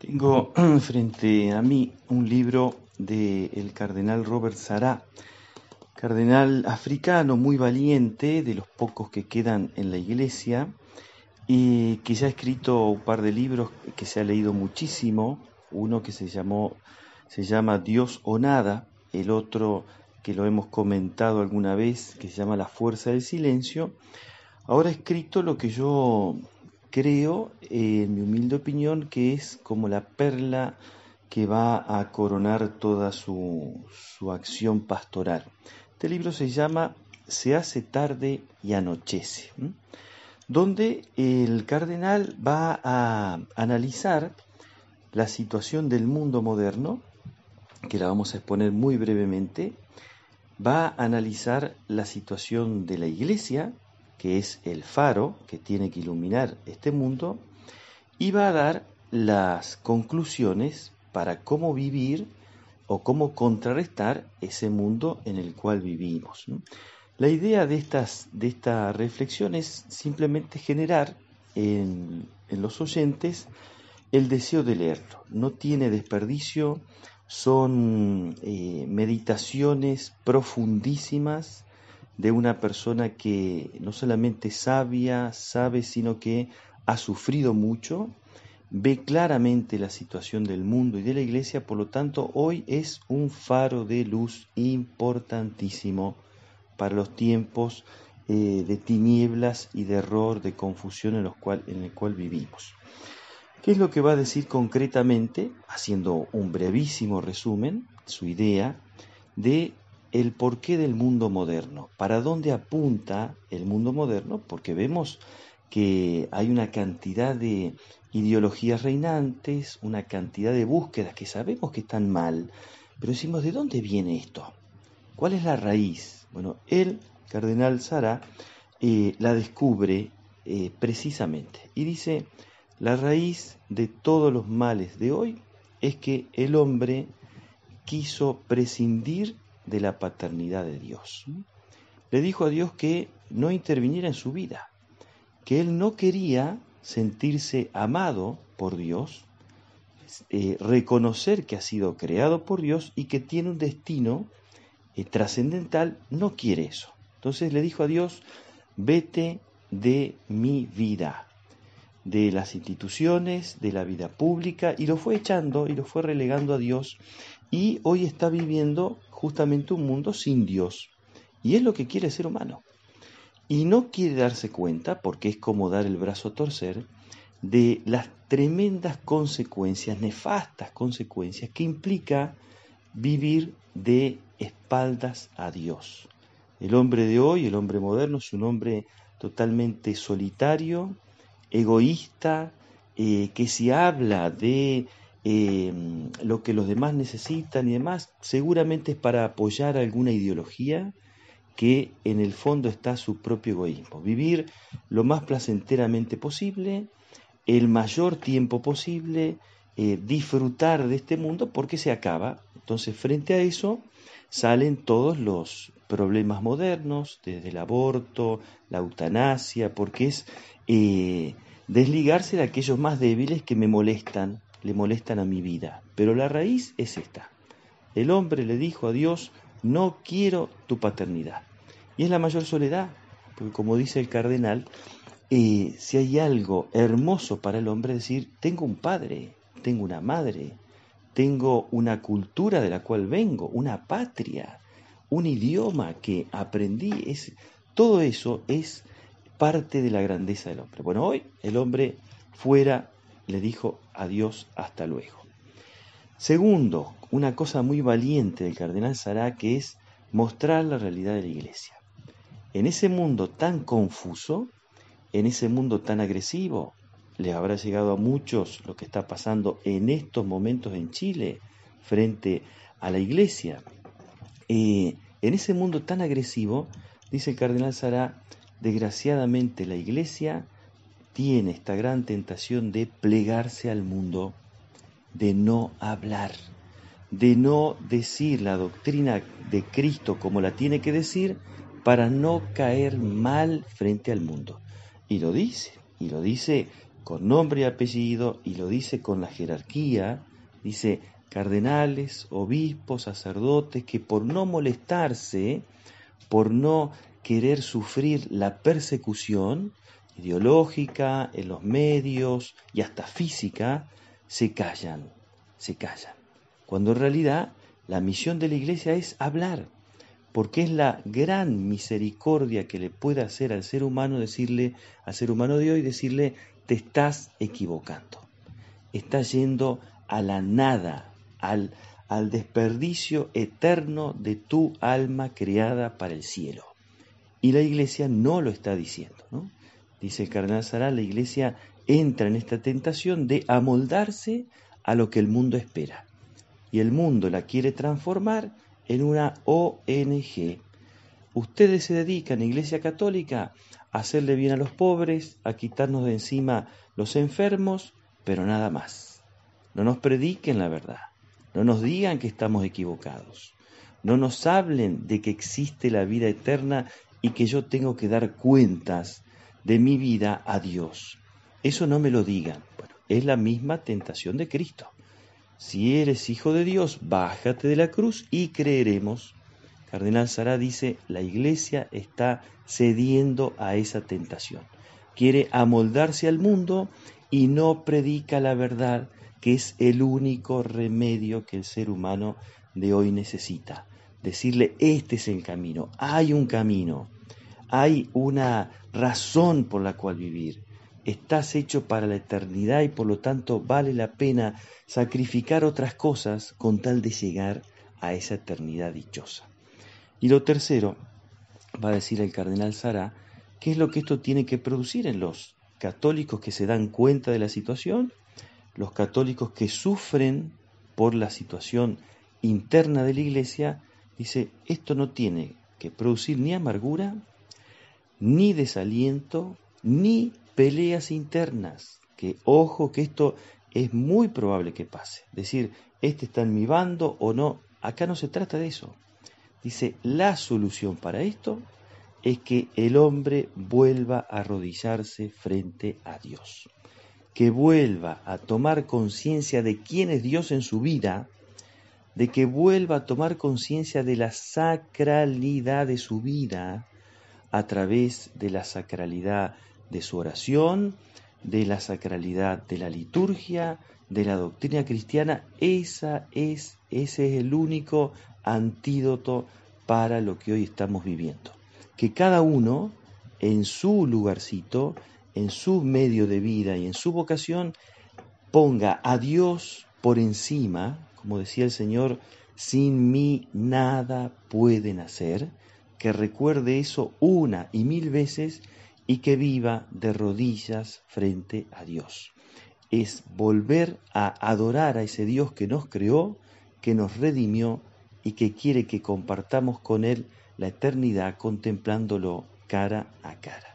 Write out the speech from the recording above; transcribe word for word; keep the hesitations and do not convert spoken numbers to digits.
Tengo frente a mí un libro del cardenal Robert Sará, cardenal africano muy valiente, de los pocos que quedan en la iglesia, y que ya ha escrito un par de libros que se ha leído muchísimo, uno que se llamó, se llama Dios o Nada, el otro que lo hemos comentado alguna vez, que se llama La Fuerza del Silencio. Ahora ha escrito lo que yo creo, eh, en mi humilde opinión, que es como la perla que va a coronar toda su, su acción pastoral. Este libro se llama Se hace tarde y anochece, ¿m? Donde el cardenal va a analizar la situación del mundo moderno, que la vamos a exponer muy brevemente. Va a analizar la situación de la iglesia, que es el faro que tiene que iluminar este mundo, y va a dar las conclusiones para cómo vivir o cómo contrarrestar ese mundo en el cual vivimos. La idea de, estas, de esta reflexión es simplemente generar en, en los oyentes el deseo de leerlo. No tiene desperdicio, son eh, meditaciones profundísimas de una persona que no solamente sabia, sabe, sino que ha sufrido mucho, ve claramente la situación del mundo y de la iglesia, por lo tanto hoy es un faro de luz importantísimo para los tiempos eh, de tinieblas y de error, de confusión en, los cual, en el cual vivimos. ¿Qué es lo que va a decir concretamente, haciendo un brevísimo resumen, su idea de el porqué del mundo moderno? ¿Para dónde apunta el mundo moderno? Porque vemos que hay una cantidad de ideologías reinantes, una cantidad de búsquedas que sabemos que están mal, pero decimos, ¿de dónde viene esto? ¿Cuál es la raíz? Bueno, el cardenal Sará eh, la descubre eh, precisamente y dice: la raíz de todos los males de hoy es que el hombre quiso prescindir de la paternidad de Dios. Le dijo a Dios que no interviniera en su vida, que él no quería sentirse amado por Dios, eh, reconocer que ha sido creado por Dios y que tiene un destino eh, trascendental, no quiere eso. Entonces le dijo a Dios: vete de mi vida, de las instituciones, de la vida pública, y lo fue echando y lo fue relegando a Dios, y hoy está viviendo justamente un mundo sin Dios, y es lo que quiere el ser humano, y no quiere darse cuenta, porque es como dar el brazo a torcer, de las tremendas consecuencias, nefastas consecuencias que implica vivir de espaldas a Dios. El hombre de hoy, el hombre moderno, es un hombre totalmente solitario, egoísta, eh, que si habla de eh, lo que los demás necesitan y demás, seguramente es para apoyar alguna ideología que en el fondo está su propio egoísmo. Vivir lo más placenteramente posible, el mayor tiempo posible, eh, disfrutar de este mundo porque se acaba. Entonces, frente a eso salen todos los problemas modernos, desde el aborto, la eutanasia, porque es eh, desligarse de aquellos más débiles que me molestan, le molestan a mi vida. Pero la raíz es esta. El hombre le dijo a Dios: no quiero tu paternidad. Y es la mayor soledad, porque como dice el cardenal, eh, si hay algo hermoso para el hombre, es decir, tengo un padre, tengo una madre, tengo una cultura de la cual vengo, una patria, un idioma que aprendí, es, todo eso es parte de la grandeza del hombre. Bueno, hoy el hombre fuera le dijo a Dios hasta luego. Segundo, una cosa muy valiente del cardenal Sará, que es mostrar la realidad de la iglesia. En ese mundo tan confuso, en ese mundo tan agresivo, les habrá llegado a muchos lo que está pasando en estos momentos en Chile frente a la iglesia. Eh, en ese mundo tan agresivo, dice el cardenal Sará, desgraciadamente la iglesia tiene esta gran tentación de plegarse al mundo, de no hablar, de no decir la doctrina de Cristo como la tiene que decir, para no caer mal frente al mundo. Y lo dice, y lo dice con nombre y apellido, y lo dice con la jerarquía, dice cardenales, obispos, sacerdotes, que por no molestarse, por no querer sufrir la persecución ideológica, en los medios y hasta física, se callan, se callan. Cuando en realidad la misión de la Iglesia es hablar, porque es la gran misericordia que le puede hacer al ser humano, decirle, al ser humano de hoy, decirle, te estás equivocando, estás yendo a la nada, al, al desperdicio eterno de tu alma creada para el cielo. Y la Iglesia no lo está diciendo, ¿no? Dice el cardenal Sará, la Iglesia entra en esta tentación de amoldarse a lo que el mundo espera. Y el mundo la quiere transformar en una O N G. Ustedes se dedican, Iglesia Católica, a hacerle bien a los pobres, a quitarnos de encima los enfermos, pero nada más. No nos prediquen la verdad, no nos digan que estamos equivocados, no nos hablen de que existe la vida eterna y que yo tengo que dar cuentas de mi vida a Dios. Eso no me lo digan. Bueno, es la misma tentación de Cristo. Si eres hijo de Dios, bájate de la cruz y creeremos. Cardenal Sará dice, la Iglesia está cediendo a esa tentación. Quiere amoldarse al mundo y no predica la verdad, que es el único remedio que el ser humano de hoy necesita. Decirle, este es el camino, hay un camino, hay una razón por la cual vivir. Estás hecho para la eternidad y por lo tanto vale la pena sacrificar otras cosas con tal de llegar a esa eternidad dichosa. Y lo tercero, va a decir el cardenal Sará, ¿qué es lo que esto tiene que producir en los católicos que se dan cuenta de la situación? Los católicos que sufren por la situación interna de la Iglesia, dice, esto no tiene que producir ni amargura, ni desaliento, ni peleas internas, que ojo que esto es muy probable que pase. Decir, este está en mi bando o no, acá no se trata de eso. Dice, la solución para esto es que el hombre vuelva a arrodillarse frente a Dios, que vuelva a tomar conciencia de quién es Dios en su vida, de que vuelva a tomar conciencia de la sacralidad de su vida a través de la sacralidad de su oración, de la sacralidad de la liturgia, de la doctrina cristiana. Esa es, ese es el único antídoto para lo que hoy estamos viviendo. Que cada uno en su lugarcito, en su medio de vida y en su vocación, ponga a Dios por encima, como decía el Señor, sin mí nada pueden hacer, que recuerde eso una y mil veces y que viva de rodillas frente a Dios. Es volver a adorar a ese Dios que nos creó, que nos redimió y que quiere que compartamos con Él la eternidad contemplándolo cara a cara.